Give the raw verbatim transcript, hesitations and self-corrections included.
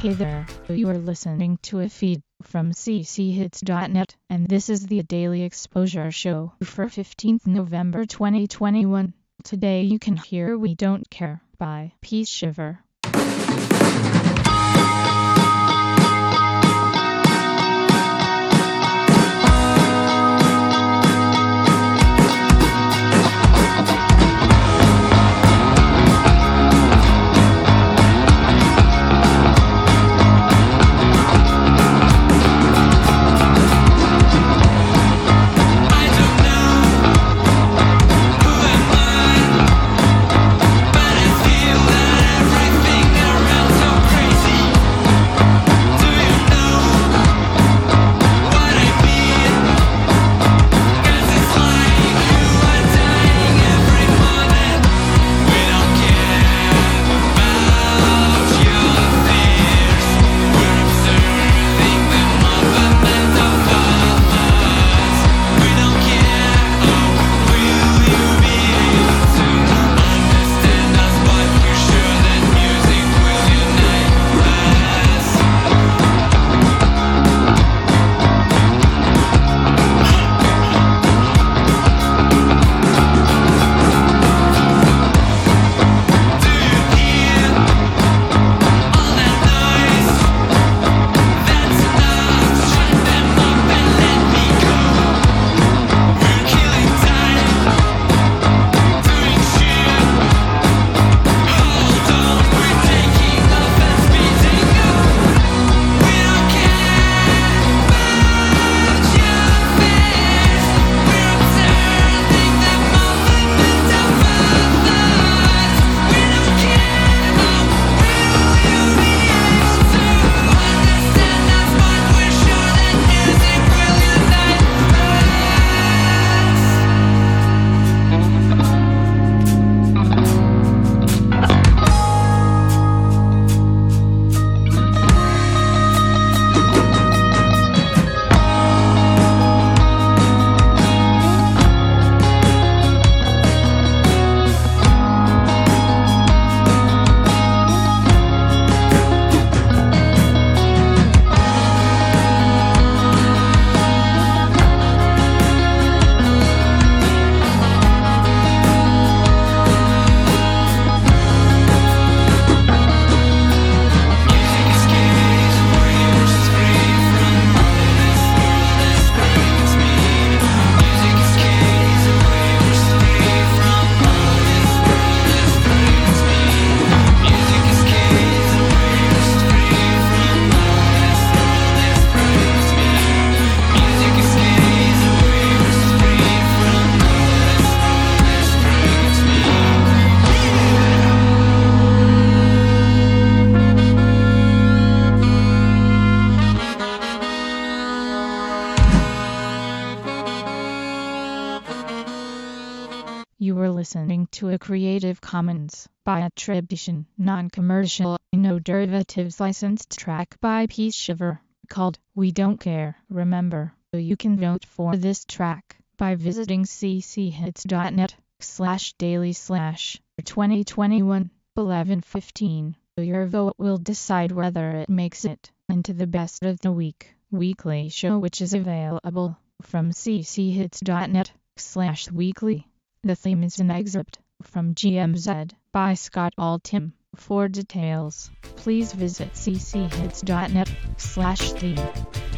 Hey there, you are listening to a feed from c c hits dot net, and this is the Daily Exposure Show for fifteenth November twenty twenty-one. Today you can hear We Don't Care by Peace Shiver. You were listening to a Creative Commons by attribution, non-commercial, no derivatives licensed track by Peace Shiver, called We Don't Care. Remember, you can vote for this track by visiting c c hits dot net slash daily slash twenty twenty-one eleven fifteen. Your vote will decide whether it makes it into the best of the week weekly show, which is available from c c hits dot net slash weekly. The theme is an excerpt from G M Z by Scott Altham. For details, please visit c c hits dot net slash theme.